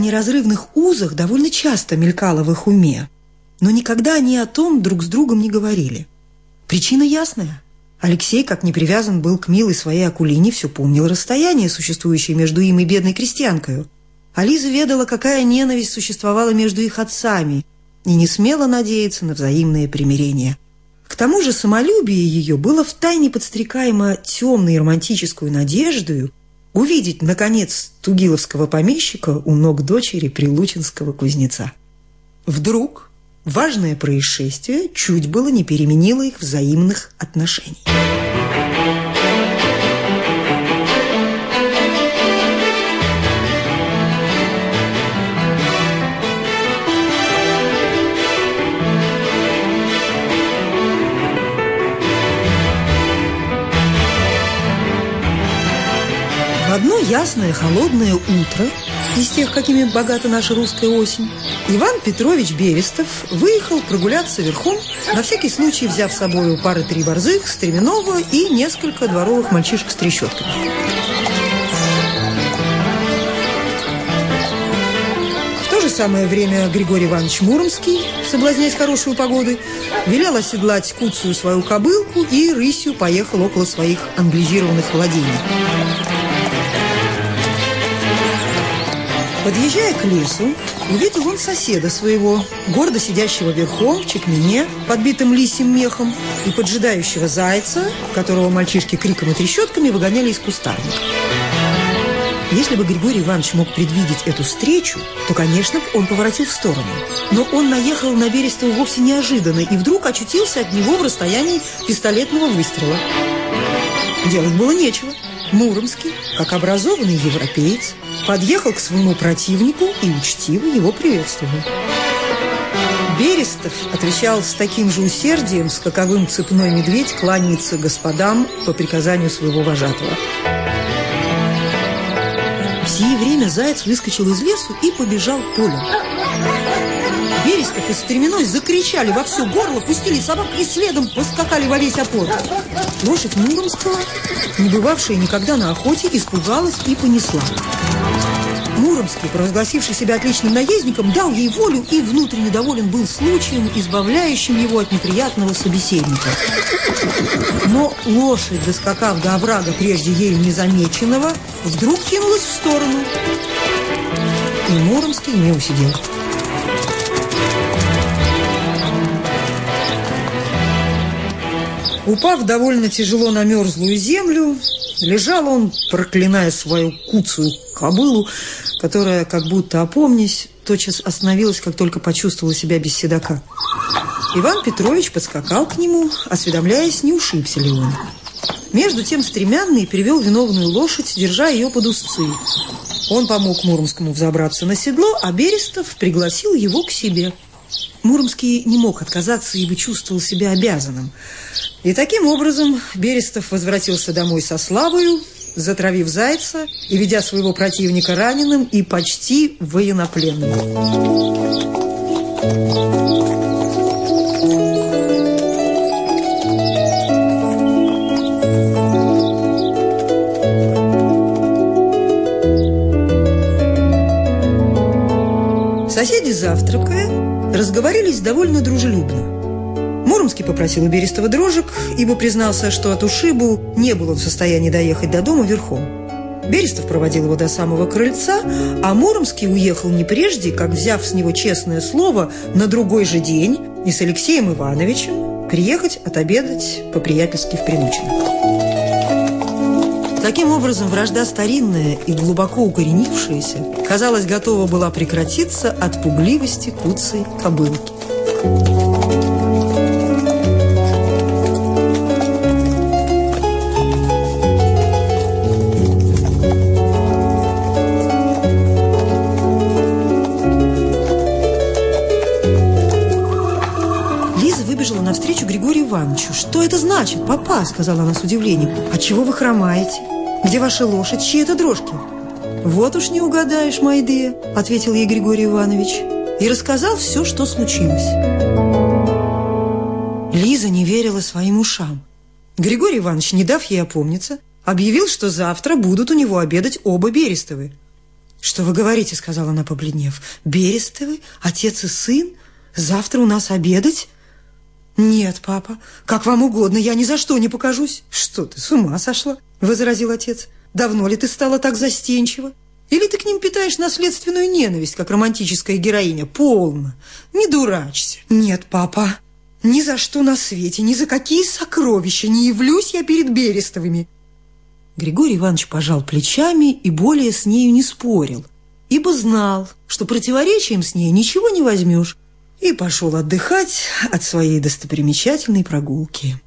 неразрывных узах довольно часто мелькало в их уме, но никогда они о том друг с другом не говорили. Причина ясная. Алексей, как не привязан был к милой своей Акулине, все помнил расстояние, существующее между им и бедной крестьянкою. А Лиза ведала, какая ненависть существовала между их отцами, и не смела надеяться на взаимное примирение. К тому же самолюбие ее было втайне подстрекаемо темной и романтической надеждою увидеть, наконец, тугиловского помещика у ног дочери прилучинского кузнеца. Вдруг важное происшествие чуть было не переменило их взаимных отношений. В одно ясное холодное утро, из тех, какими богата наша русская осень, Иван Петрович Берестов выехал прогуляться верхом, на всякий случай взяв с собой пары-три борзых, стременного и несколько дворовых мальчишек с трещотками. В то же самое время Григорий Иванович Муромский, соблазняясь хорошей погодой, велел оседлать куцую свою кобылку и рысью поехал около своих англизированных владений. Подъезжая к лесу, увидел он соседа своего, гордо сидящего верхом в чекмене, подбитым лисьим мехом, и поджидающего зайца, которого мальчишки криком и трещотками выгоняли из кустарника. Если бы Григорий Иванович мог предвидеть эту встречу, то, конечно, он поворотил в сторону. Но он наехал на Берестова вовсе неожиданно и вдруг очутился от него в расстоянии пистолетного выстрела. Делать было нечего. Муромский, как образованный европеец, подъехал к своему противнику и учтиво его приветствовал. Берестов отвечал с таким же усердием, с каковым цепной медведь кланяется господам по приказанию своего вожатого. В сие время заяц выскочил из лесу и побежал полем. Берестов и стременной закричали во все горло, пустили собак и следом поскакали во весь опор. Лошадь Муромского, не бывавшая никогда на охоте, испугалась и понесла. Муромский, провозгласивший себя отличным наездником, дал ей волю и внутренне доволен был случаем, избавляющим его от неприятного собеседника. Но лошадь, доскакав до оврага прежде ею незамеченного, вдруг кинулась в сторону. И Муромский не усидел. Упав довольно тяжело на мерзлую землю, лежал он, проклиная свою куцую кобылу, которая, как будто опомнясь, тотчас остановилась, как только почувствовала себя без седока. Иван Петрович подскакал к нему, осведомляясь, не ушибся ли он. Между тем стремянный привел виновную лошадь, держа ее под узцы. Он помог Муромскому взобраться на седло, а Берестов пригласил его к себе. Муромский не мог отказаться, ибо чувствовал себя обязанным. И таким образом Берестов возвратился домой со славою, затравив зайца и ведя своего противника раненым и почти военнопленным. Соседи, завтракая, разговорились довольно дружелюбно. Муромский попросил у Берестова дрожек, ибо признался, что от ушибу не был он в состоянии доехать до дома верхом. Берестов проводил его до самого крыльца, а Муромский уехал не прежде, как, взяв с него честное слово, на другой же день и с Алексеем Ивановичем приехать отобедать по-приятельски в Прилучино. Таким образом, вражда старинная и глубоко укоренившаяся, казалось, готова была прекратиться от пугливости куцей кобылки. Навстречу Григорию Ивановичу. «Что это значит, папа?» – сказала она с удивлением. «Отчего вы хромаете? Где ваша лошадь? Чьи это дрожки?» «Вот уж не угадаешь, Майдея», – ответил ей Григорий Иванович и рассказал все, что случилось. Лиза не верила своим ушам. Григорий Иванович, не дав ей опомниться, объявил, что завтра будут у него обедать оба Берестовы. «Что вы говорите?» – сказала она, побледнев. «Берестовы? Отец и сын? Завтра у нас обедать?» «Нет, папа, как вам угодно, я ни за что не покажусь». «Что ты, с ума сошла?» – возразил отец. «Давно ли ты стала так застенчива? Или ты к ним питаешь наследственную ненависть, как романтическая героиня? Полно, не дурачься». «Нет, папа, ни за что на свете, ни за какие сокровища не явлюсь я перед Берестовыми». Григорий Иванович пожал плечами и более с нею не спорил, ибо знал, что противоречием с ней ничего не возьмешь, и пошел отдыхать от своей достопримечательной прогулки.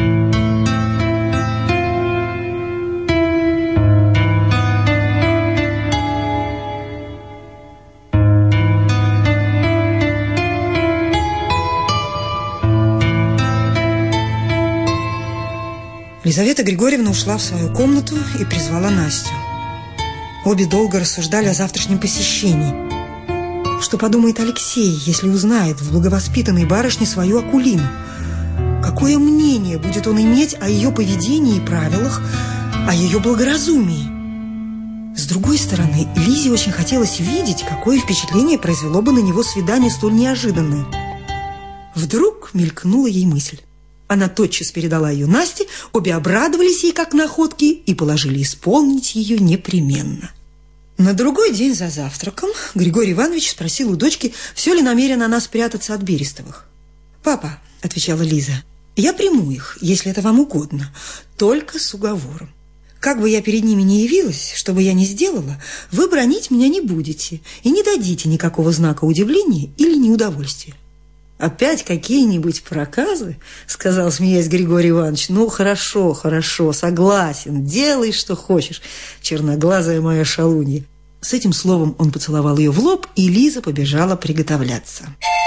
Лизавета Григорьевна ушла в свою комнату и призвала Настю. Обе долго рассуждали о завтрашнем посещении. Что подумает Алексей, если узнает в благовоспитанной барышне свою Акулину? Какое мнение будет он иметь о ее поведении и правилах, о ее благоразумии? С другой стороны, Лизе очень хотелось видеть, какое впечатление произвело бы на него свидание столь неожиданное. Вдруг мелькнула ей мысль. Она тотчас передала ее Насте, обе обрадовались ей как находки и положили исполнить ее непременно. На другой день за завтраком Григорий Иванович спросил у дочки, все ли намерена она спрятаться от Берестовых. «Папа», — отвечала Лиза, — «я приму их, если это вам угодно, только с уговором. Как бы я перед ними не явилась, что бы я ни сделала, вы бранить меня не будете и не дадите никакого знака удивления или неудовольствия». «Опять какие-нибудь проказы?» – сказал, смеясь, Григорий Иванович. «Ну, хорошо, хорошо, согласен, делай, что хочешь, черноглазая моя шалунья». С этим словом он поцеловал ее в лоб, и Лиза побежала приготовляться.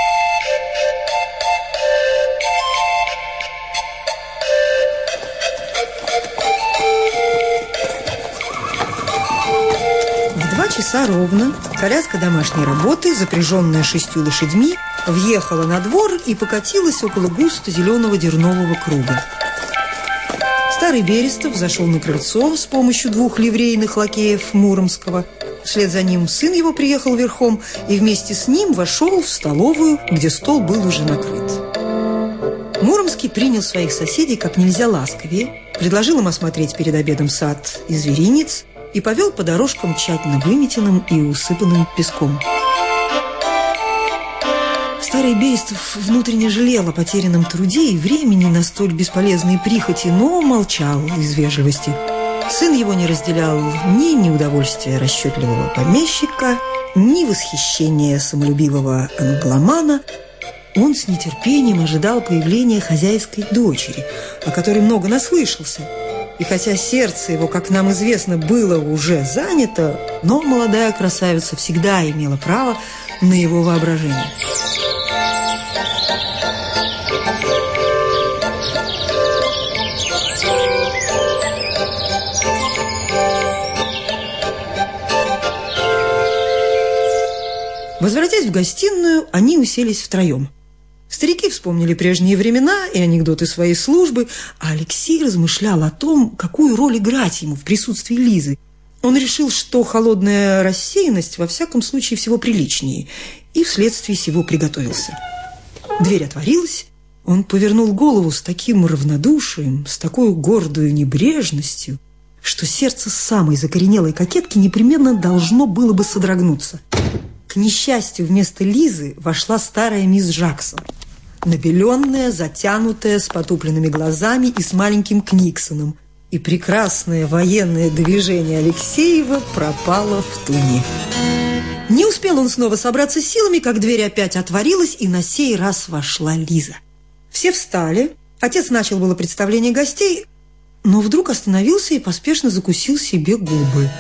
В 2 часа ровно коляска домашней работы, запряженная 6 лошадьми, въехала на двор и покатилась около густо-зеленого дернового круга. Старый Берестов зашел на крыльцо с помощью 2 ливрейных лакеев Муромского. Вслед за ним сын его приехал верхом и вместе с ним вошел в столовую, где стол был уже накрыт. Муромский принял своих соседей как нельзя ласковее, предложил им осмотреть перед обедом сад и зверинец и повел по дорожкам, тщательно выметенным и усыпанным песком. Старый Берестов внутренне жалел о потерянном труде и времени на столь бесполезные прихоти, но молчал из вежливости. Сын его не разделял ни неудовольствия расчетливого помещика, ни восхищения самолюбивого англомана. Он с нетерпением ожидал появления хозяйской дочери, о которой много наслышался. И хотя сердце его, как нам известно, было уже занято, но молодая красавица всегда имела право на его воображение. Возвратясь в гостиную, они уселись втроем. Старики вспомнили прежние времена и анекдоты своей службы, а Алексей размышлял о том, какую роль играть ему в присутствии Лизы. Он решил, что холодная рассеянность во всяком случае всего приличнее, и вследствие сего приготовился. Дверь отворилась, он повернул голову с таким равнодушием, с такой гордой небрежностью, что сердце самой закоренелой кокетки непременно должно было бы содрогнуться. К несчастью, вместо Лизы вошла старая мисс Жаксон, набеленная, затянутая, с потупленными глазами и с маленьким Книксоном, и прекрасное военное движение Алексеева пропало в туне. Не успел он снова собраться с силами, как дверь опять отворилась, и на сей раз вошла Лиза. Все встали, отец начал было представление гостей, но вдруг остановился и поспешно закусил себе губы.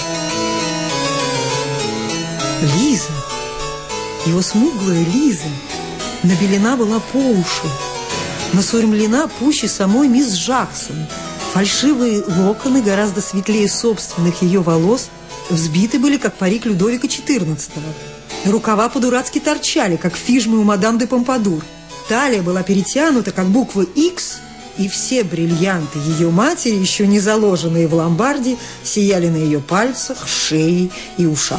Лиза, его смуглая Лиза, набелена была по уши, насурмлена пуще самой мисс Жаксон. Фальшивые локоны, гораздо светлее собственных ее волос, взбиты были, как парик Людовика XIV. Рукава по-дурацки торчали, как фижмы у мадам де Помпадур. Талия была перетянута, как буква «Х», и все бриллианты ее матери, еще не заложенные в ломбарде, сияли на ее пальцах, шее и ушах.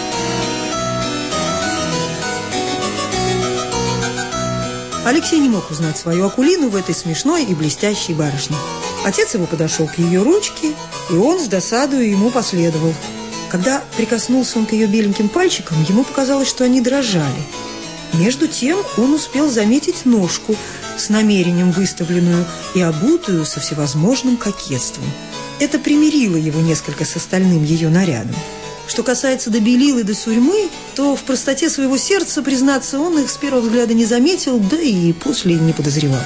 Алексей не мог узнать свою Акулину в этой смешной и блестящей барышне. Отец его подошел к ее ручке, и он с досадою ему последовал. Когда прикоснулся он к ее беленьким пальчикам, ему показалось, что они дрожали. Между тем он успел заметить ножку с намерением выставленную и обутую со всевозможным кокетством. Это примирило его несколько с остальным ее нарядом. Что касается до белил и до сурьмы, то в простоте своего сердца, признаться, он их с первого взгляда не заметил, да и после не подозревал.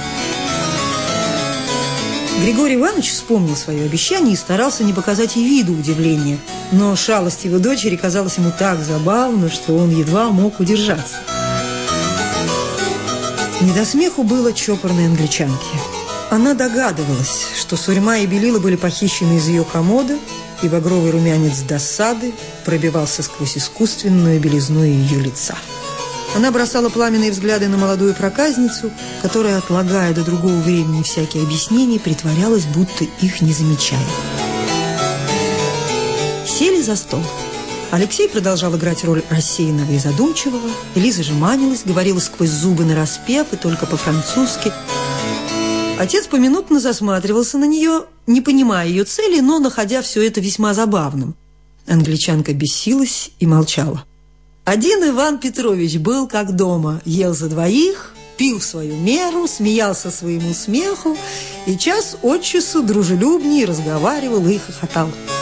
Григорий Иванович вспомнил свое обещание и старался не показать ей виду удивления. Но шалость его дочери казалась ему так забавна, что он едва мог удержаться. Не до смеху было чопорной англичанке. Она догадывалась, что сурьма и белила были похищены из ее комода, и багровый румянец досады пробивался сквозь искусственную белизну ее лица. Она бросала пламенные взгляды на молодую проказницу, которая, отлагая до другого времени всякие объяснения, притворялась, будто их не замечает. Сели за стол. Алексей продолжал играть роль рассеянного и задумчивого. Лиза же манилась, говорила сквозь зубы нараспев и только по-французски. Отец поминутно засматривался на нее, не понимая ее цели, но находя все это весьма забавным. Англичанка бесилась и молчала. Один Иван Петрович был как дома, ел за двоих, пил в свою меру, смеялся своему смеху и час от часу дружелюбнее разговаривал и хохотал.